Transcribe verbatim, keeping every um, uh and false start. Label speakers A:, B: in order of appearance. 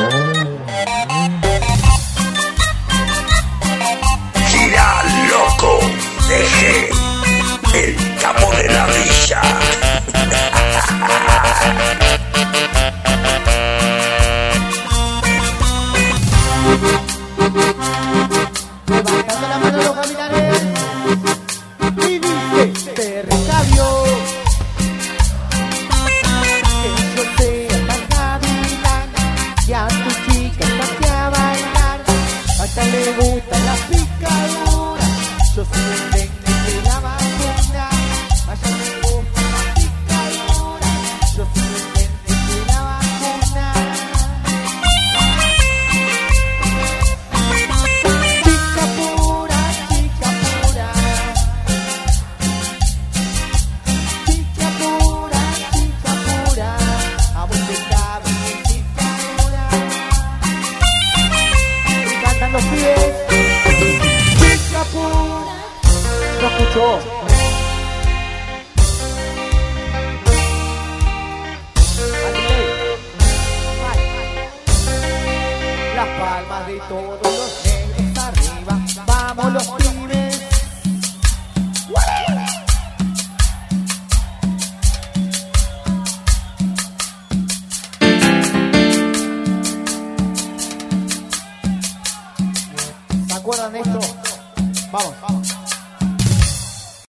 A: Gira loco, deje el capo de la villa.
B: Levantando la mano los caminares y dice: te recabio que yo sea tan gavilán y a tu chica saque a bailar. A ella le gusta la picadura, yo soy el dengue de la vacuna. A ella le gusta la picadura, yo soy el dengue de la vacuna. Chica pura, chica pura, chica pura, chica pura, a vos te cabe mi picadura. Y cantan los pies. Chica pura. No escuchó. Las palmas de todos los negros arriba, vamos los pibes. ¿Se acuerdan de esto? Vamos, vamos.